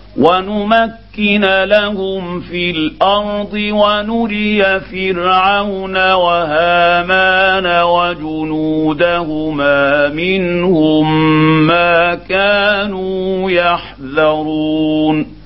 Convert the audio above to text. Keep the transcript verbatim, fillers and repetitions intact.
ونمكن لهم في الأرض ونري فرعون وهامان وجنودهما منهم ما كانوا يحذرون